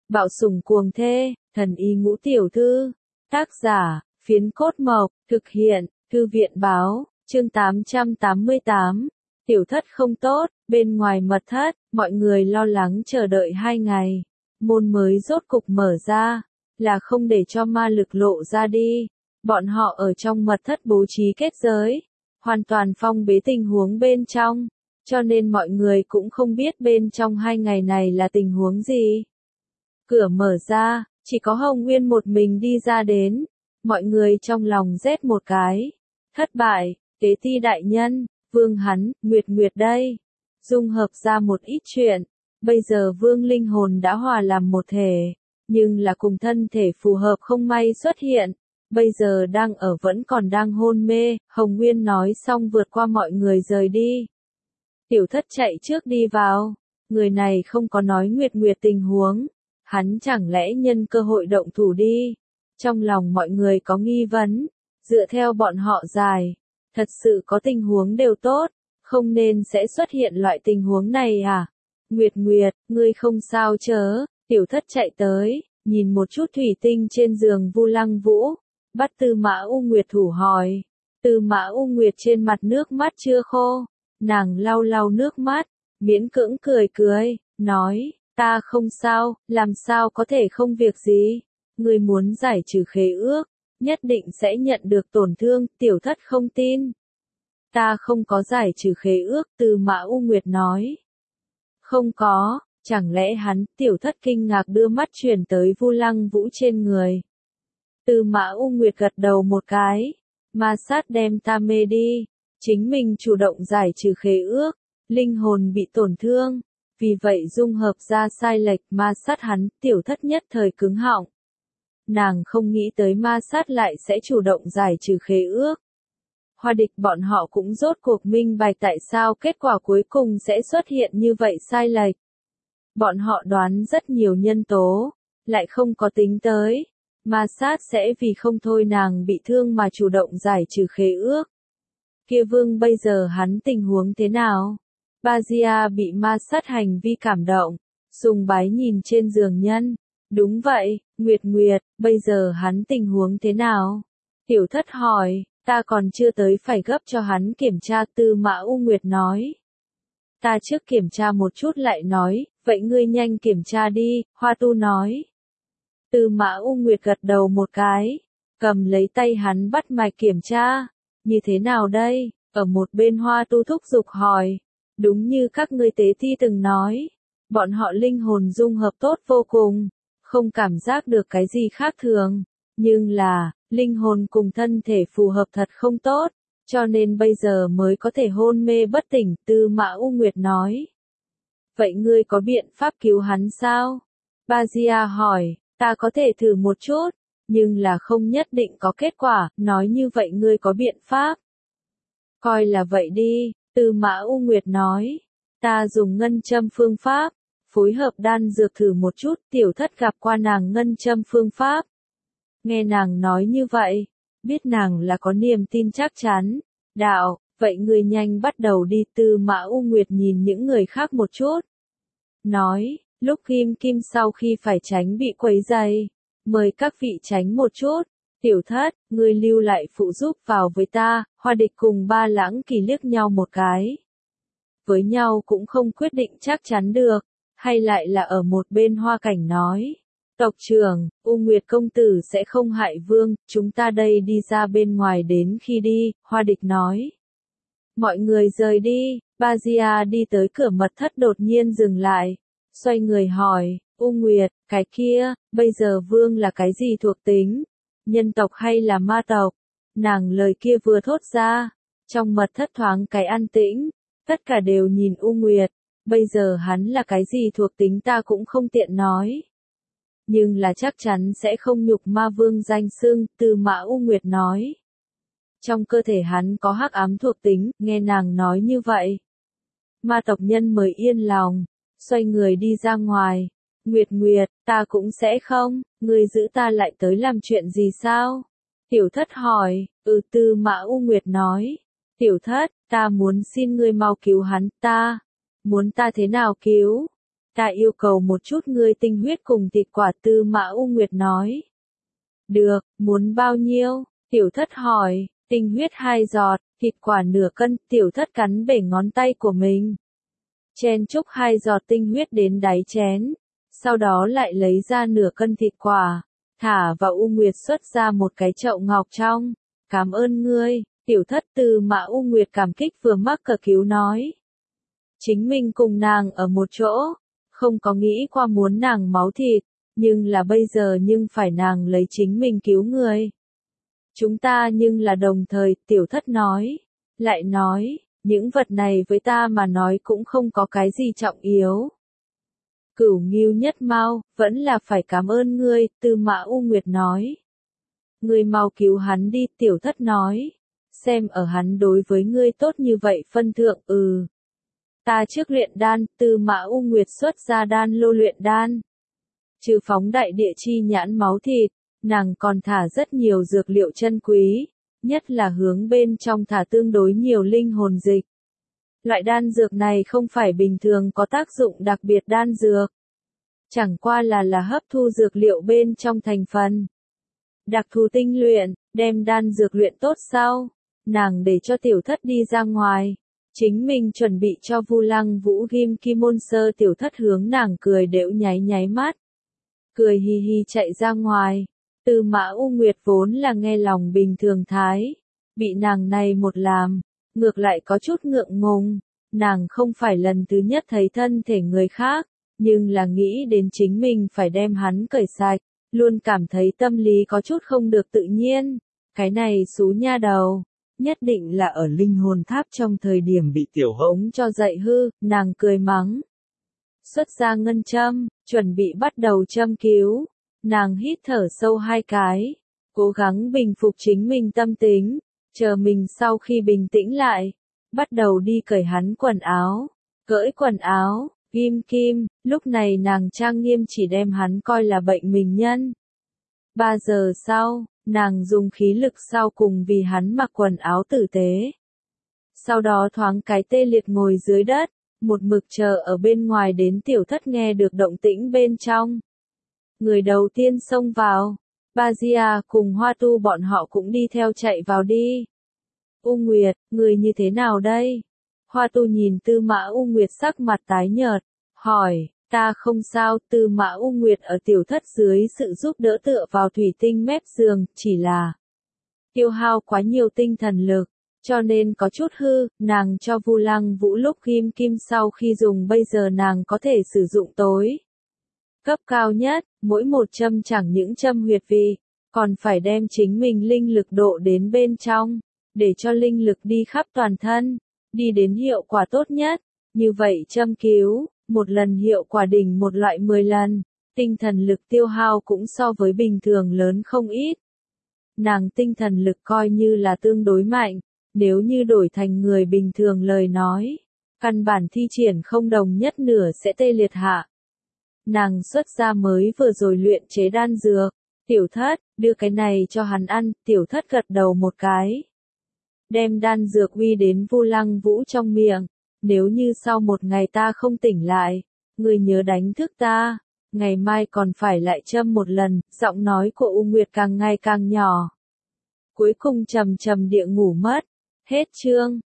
Bạo sủng cuồng thê, thần y ngũ tiểu thư. Tác giả, Phiến Cốt Mộc, thực hiện, Thư viện báo, chương 888. Tiểu thất không tốt, bên ngoài mật thất, mọi người lo lắng chờ đợi 2 ngày. Môn mới rốt cục mở ra, là không để cho ma lực lộ ra đi. Bọn họ ở trong mật thất bố trí kết giới, hoàn toàn phong bế tình huống bên trong, cho nên mọi người cũng không biết bên trong 2 ngày này là tình huống gì. Cửa mở ra, chỉ có Hồng Nguyên một mình đi ra đến. Mọi người trong lòng rét một cái. Thất bại, Tế Ti đại nhân, Vương hắn, Nguyệt đây. Dung hợp ra một ít chuyện. Bây giờ Vương linh hồn đã hòa làm một thể, nhưng là cùng thân thể phù hợp không may xuất hiện. Bây giờ đang ở vẫn còn đang hôn mê, Hồng Nguyên nói xong vượt qua mọi người rời đi. Tiểu thất chạy trước đi vào. Người này không có nói Nguyệt tình huống. Hắn chẳng lẽ nhân cơ hội động thủ đi? Trong lòng mọi người có nghi vấn. Dựa theo bọn họ giải, thật sự có tình huống đều tốt, không nên sẽ xuất hiện loại tình huống này à? Nguyệt, ngươi không sao chớ? Tiểu thất chạy tới, nhìn một chút thủy tinh trên giường Vu Lăng Vũ, bắt Tư Mã U Nguyệt thủ hỏi. Tư Mã U Nguyệt trên mặt nước mắt chưa khô, nàng lau lau nước mắt, miễn cưỡng cười, nói, ta không sao, làm sao có thể không việc gì? Ngươi muốn giải trừ khế ước, nhất định sẽ nhận được tổn thương, tiểu thất không tin. Ta không có giải trừ khế ước, Tư Mã U Nguyệt nói. Không có, chẳng lẽ hắn, tiểu thất kinh ngạc đưa mắt chuyển tới Vu Lăng Vũ trên người. Tư Mã U Nguyệt gật đầu một cái, ma sát đem ta mê đi, chính mình chủ động giải trừ khế ước, linh hồn bị tổn thương, vì vậy dung hợp ra sai lệch ma sát hắn, tiểu thất nhất thời cứng họng. Nàng không nghĩ tới ma sát lại sẽ chủ động giải trừ khế ước. Hoa Địch bọn họ cũng rốt cuộc minh bạch tại sao kết quả cuối cùng sẽ xuất hiện như vậy sai lệch. Bọn họ đoán rất nhiều nhân tố, lại không có tính tới. Ma sát sẽ vì không thôi nàng bị thương mà chủ động giải trừ khế ước. Kia Vương bây giờ hắn tình huống thế nào? Bajia bị ma sát hành vi cảm động, sùng bái nhìn trên giường nhân. Đúng vậy, Nguyệt, bây giờ hắn tình huống thế nào? Tiểu thất hỏi, ta còn chưa tới phải gấp cho hắn kiểm tra, Tư Mã U Nguyệt nói. Ta trước kiểm tra một chút lại nói, vậy ngươi nhanh kiểm tra đi, Hoa Tu nói. Tư Mã U Nguyệt gật đầu một cái, cầm lấy tay hắn bắt mạch kiểm tra. Như thế nào đây? Ở một bên Hoa Tu thúc giục hỏi. Đúng như các ngươi Tế Ti từng nói, bọn họ linh hồn dung hợp tốt vô cùng, không cảm giác được cái gì khác thường, nhưng là, linh hồn cùng thân thể phù hợp thật không tốt, cho nên bây giờ mới có thể hôn mê bất tỉnh, Tư Mã U Nguyệt nói. Vậy ngươi có biện pháp cứu hắn sao? Bajia hỏi, ta có thể thử một chút, nhưng là không nhất định có kết quả, nói như vậy ngươi có biện pháp. Coi là vậy đi, Tư Mã U Nguyệt nói, ta dùng ngân châm phương pháp, phối hợp đan dược thử một chút, tiểu thất gặp qua nàng ngân châm phương pháp. Nghe nàng nói như vậy, biết nàng là có niềm tin chắc chắn. Đạo, vậy người nhanh bắt đầu đi, Tư Mã U Nguyệt nhìn những người khác một chút. Nói, lúc Kim sau khi phải tránh bị quấy rầy, mời các vị tránh một chút. Tiểu thất, ngươi lưu lại phụ giúp vào với ta, Hoa Địch cùng Ba Lãng Kỳ liếc nhau một cái. Với nhau cũng không quyết định chắc chắn được, hay lại là ở một bên Hoa Cảnh nói. Tộc trưởng, U Nguyệt công tử sẽ không hại Vương, chúng ta đây đi ra bên ngoài đến khi đi, Hoa Địch nói. Mọi người rời đi, Bajia đi tới cửa mật thất đột nhiên dừng lại, xoay người hỏi, U Nguyệt, cái kia, bây giờ Vương là cái gì thuộc tính? Nhân tộc hay là ma tộc? Nàng lời kia vừa thốt ra, trong mật thất thoáng cái an tĩnh, tất cả đều nhìn U Nguyệt, bây giờ hắn là cái gì thuộc tính ta cũng không tiện nói. Nhưng là chắc chắn sẽ không nhục ma vương danh xưng, Tư Mã U Nguyệt nói. Trong cơ thể hắn có hắc ám thuộc tính, nghe nàng nói như vậy. Ma tộc nhân mới yên lòng, xoay người đi ra ngoài. Nguyệt, ta cũng sẽ không, ngươi giữ ta lại tới làm chuyện gì sao? Tiểu thất hỏi, Tư Mã U Nguyệt nói. Tiểu thất, ta muốn xin ngươi mau cứu hắn, ta. Muốn ta thế nào cứu? Ta yêu cầu một chút ngươi tinh huyết cùng thịt quả, Tư Mã U Nguyệt nói. Được, muốn bao nhiêu? Tiểu thất hỏi. Tinh huyết 2 giọt, thịt quả nửa cân, tiểu thất cắn bể ngón tay của mình. Chen chúc 2 giọt tinh huyết đến đáy chén. Sau đó lại lấy ra nửa cân thịt quả, thả vào. U Nguyệt xuất ra một cái chậu ngọc trong. Cảm ơn ngươi, tiểu thất. Tư Mã U Nguyệt cảm kích vừa mắc cờ cứu nói. Chính mình cùng nàng ở một chỗ, không có nghĩ qua muốn nàng máu thịt, nhưng là bây giờ nhưng phải nàng lấy chính mình cứu người. Chúng ta nhưng là đồng thời, tiểu thất nói. Lại nói, những vật này với ta mà nói cũng không có cái gì trọng yếu. Cửu Ngưu Nhất Mao, vẫn là phải cảm ơn ngươi, Tư Mã U Nguyệt nói. Ngươi mau cứu hắn đi, tiểu thất nói. Xem ở hắn đối với ngươi tốt như vậy phân thượng, Ta trước luyện đan, Tư Mã U Nguyệt xuất ra đan lô luyện đan. Trừ phóng đại địa chi nhãn máu thịt, nàng còn thả rất nhiều dược liệu chân quý, nhất là hướng bên trong thả tương đối nhiều linh hồn dịch. Loại đan dược này không phải bình thường có tác dụng đặc biệt đan dược. Chẳng qua là hấp thu dược liệu bên trong thành phần. Đặc thù tinh luyện, đem đan dược luyện tốt sau, nàng để cho tiểu thất đi ra ngoài. Chính mình chuẩn bị cho Vu Lăng Vũ ghim kim môn sơ. Tiểu thất hướng nàng cười đễu nháy nháy mắt. Cười hi hi chạy ra ngoài. Tư Mã U Nguyệt vốn là nghe lòng bình thường thái. Bị nàng này một làm, ngược lại có chút ngượng ngùng. Nàng không phải lần thứ nhất thấy thân thể người khác, nhưng là nghĩ đến chính mình phải đem hắn cởi sạch, luôn cảm thấy tâm lý có chút không được tự nhiên. Cái này xú nha đầu, nhất định là ở linh hồn tháp trong thời điểm bị tiểu hống cho dậy hư, nàng cười mắng. Xuất ra ngân châm, chuẩn bị bắt đầu châm cứu. Nàng hít thở sâu 2 cái, cố gắng bình phục chính mình tâm tính, chờ mình sau khi bình tĩnh lại, bắt đầu đi cởi hắn quần áo, cởi quần áo, ghim kim. Lúc này nàng trang nghiêm chỉ đem hắn coi là bệnh mình nhân. 3 giờ sau, nàng dùng khí lực sau cùng vì hắn mặc quần áo tử tế. Sau đó thoáng cái tê liệt ngồi dưới đất, một mực chờ ở bên ngoài đến tiểu thất nghe được động tĩnh bên trong. Người đầu tiên xông vào, Bajia cùng Hoa Tu bọn họ cũng đi theo chạy vào đi. U Nguyệt, người như thế nào đây? Hoa Tu nhìn Tư Mã U Nguyệt sắc mặt tái nhợt, hỏi. Ta không sao. Tư Mã U Nguyệt ở tiểu thất dưới sự giúp đỡ tựa vào thủy tinh mép giường, chỉ là tiêu hao quá nhiều tinh thần lực, cho nên có chút hư. Nàng cho Vu Lăng Vũ lúc ghim kim sau khi dùng bây giờ nàng có thể sử dụng tối cấp cao nhất, mỗi một châm chẳng những châm huyệt vị, còn phải đem chính mình linh lực độ đến bên trong, để cho linh lực đi khắp toàn thân, đi đến hiệu quả tốt nhất. Như vậy châm cứu, một lần hiệu quả đỉnh một loại 10 lần, tinh thần lực tiêu hao cũng so với bình thường lớn không ít. Nàng tinh thần lực coi như là tương đối mạnh, nếu như đổi thành người bình thường lời nói, căn bản thi triển không đồng nhất nửa sẽ tê liệt hạ. Nàng xuất ra mới vừa rồi luyện chế đan dược, tiểu thất, đưa cái này cho hắn ăn. Tiểu thất gật đầu một cái, đem đan dược uy đến Vu Lăng Vũ trong miệng. Nếu như sau một ngày ta không tỉnh lại, người nhớ đánh thức ta, ngày mai còn phải lại châm một lần. Giọng nói của U Nguyệt càng ngày càng nhỏ. Cuối cùng trầm trầm địa ngủ mất. Hết chương.